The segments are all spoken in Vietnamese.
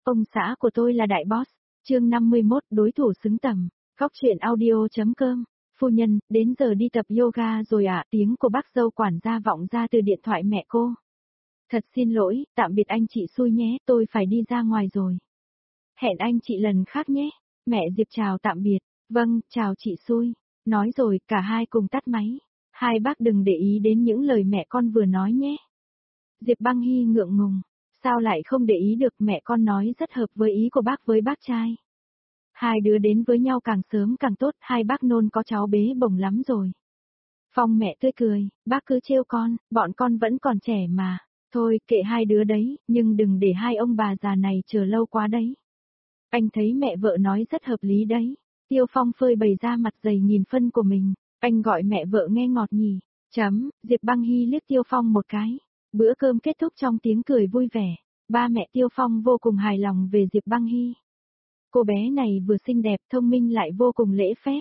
Ông xã của tôi là đại boss. Chương 51 đối thủ xứng tầm. Góc truyện audio.com. Phu nhân, đến giờ đi tập yoga rồi ạ. Tiếng của bác dâu quản gia vọng ra từ điện thoại mẹ cô. Thật xin lỗi, tạm biệt anh chị xui nhé, tôi phải đi ra ngoài rồi. Hẹn anh chị lần khác nhé. Mẹ Diệp chào tạm biệt. Vâng, chào chị xui. Nói rồi, cả hai cùng tắt máy. Hai bác đừng để ý đến những lời mẹ con vừa nói nhé. Diệp Băng Hy ngượng ngùng. Sao lại không để ý được, mẹ con nói rất hợp với ý của bác với bác trai. Hai đứa đến với nhau càng sớm càng tốt, hai bác nôn có cháu bế bổng lắm rồi. Phong mẹ tươi cười, bác cứ trêu con, bọn con vẫn còn trẻ mà. Thôi, kệ hai đứa đấy, nhưng đừng để hai ông bà già này chờ lâu quá đấy. Anh thấy mẹ vợ nói rất hợp lý đấy. Tiêu Phong phơi bày ra mặt dày nghìn phân của mình. Anh gọi mẹ vợ nghe ngọt nhỉ. Diệp Băng Hy liếc Tiêu Phong một cái. Bữa cơm kết thúc trong tiếng cười vui vẻ. Ba mẹ Tiêu Phong vô cùng hài lòng về Diệp Băng Hy. Cô bé này vừa xinh đẹp, thông minh lại vô cùng lễ phép.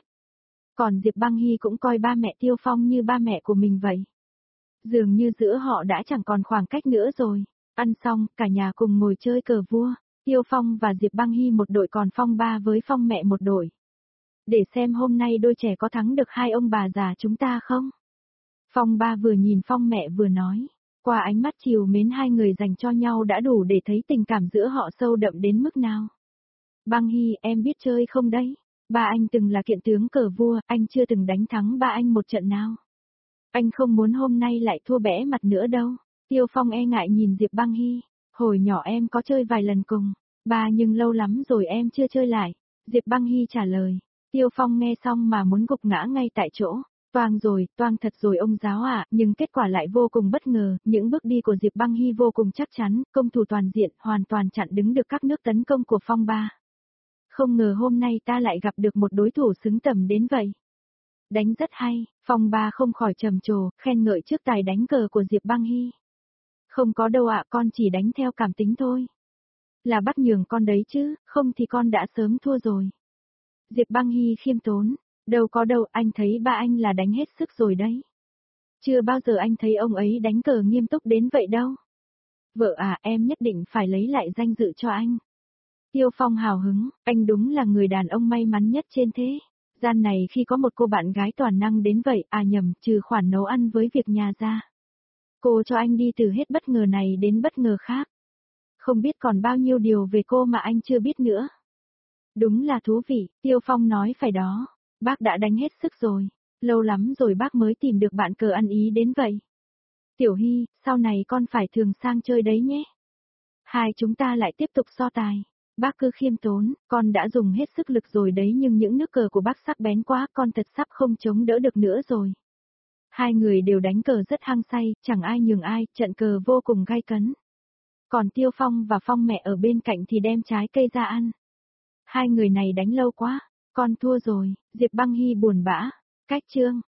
Còn Diệp Băng Hy cũng coi ba mẹ Tiêu Phong như ba mẹ của mình vậy. Dường như giữa họ đã chẳng còn khoảng cách nữa rồi. Ăn xong, cả nhà cùng ngồi chơi cờ vua. Tiêu Phong và Diệp Băng Hy một đội, còn Phong ba với Phong mẹ một đội. Để xem hôm nay đôi trẻ có thắng được hai ông bà già chúng ta không? Phong ba vừa nhìn Phong mẹ vừa nói. Qua ánh mắt trìu mến hai người dành cho nhau đã đủ để thấy tình cảm giữa họ sâu đậm đến mức nào. Băng Hy, em biết chơi không đấy? Ba anh từng là kiện tướng cờ vua, anh chưa từng đánh thắng ba anh một trận nào. Anh không muốn hôm nay lại thua bẽ mặt nữa đâu. Tiêu Phong e ngại nhìn Diệp Băng Hy. Hồi nhỏ em có chơi vài lần cùng. Ba, nhưng lâu lắm rồi em chưa chơi lại. Diệp Băng Hy trả lời. Tiêu Phong nghe xong mà muốn gục ngã ngay tại chỗ. Toang thật rồi ông giáo ạ, nhưng kết quả lại vô cùng bất ngờ, những bước đi của Diệp Băng Hy vô cùng chắc chắn, công thủ toàn diện, hoàn toàn chặn đứng được các nước tấn công của Phong ba. Không ngờ hôm nay ta lại gặp được một đối thủ xứng tầm đến vậy. Đánh rất hay, Phong ba không khỏi trầm trồ, khen ngợi trước tài đánh cờ của Diệp Băng Hy. Không có đâu ạ, con chỉ đánh theo cảm tính thôi. Là bác nhường con đấy chứ, không thì con đã sớm thua rồi. Diệp Băng Hy khiêm tốn, đâu có đâu, anh thấy ba anh là đánh hết sức rồi đấy. Chưa bao giờ anh thấy ông ấy đánh cờ nghiêm túc đến vậy đâu. Vợ à, em nhất định phải lấy lại danh dự cho anh. Tiêu Phong hào hứng, anh đúng là người đàn ông may mắn nhất trên thế gian này khi có một cô bạn gái toàn năng đến vậy, nhầm, trừ khoản nấu ăn với việc nhà ra. Cô cho anh đi từ hết bất ngờ này đến bất ngờ khác. Không biết còn bao nhiêu điều về cô mà anh chưa biết nữa. Đúng là thú vị, Tiêu Phong nói phải đó. Bác đã đánh hết sức rồi. Lâu lắm rồi bác mới tìm được bạn cờ ăn ý đến vậy. Tiểu Hy, sau này con phải thường sang chơi đấy nhé. Hai chúng ta lại tiếp tục so tài. Bác cứ khiêm tốn, con đã dùng hết sức lực rồi đấy, nhưng những nước cờ của bác sắc bén quá, con thật sắp không chống đỡ được nữa rồi. Hai người đều đánh cờ rất hăng say, chẳng ai nhường ai, trận cờ vô cùng gay cấn. Còn Tiêu Phong và Phong mẹ ở bên cạnh thì đem trái cây ra ăn. Hai người này đánh lâu quá, con thua rồi, Diệp Băng Hy buồn bã. Cách chương.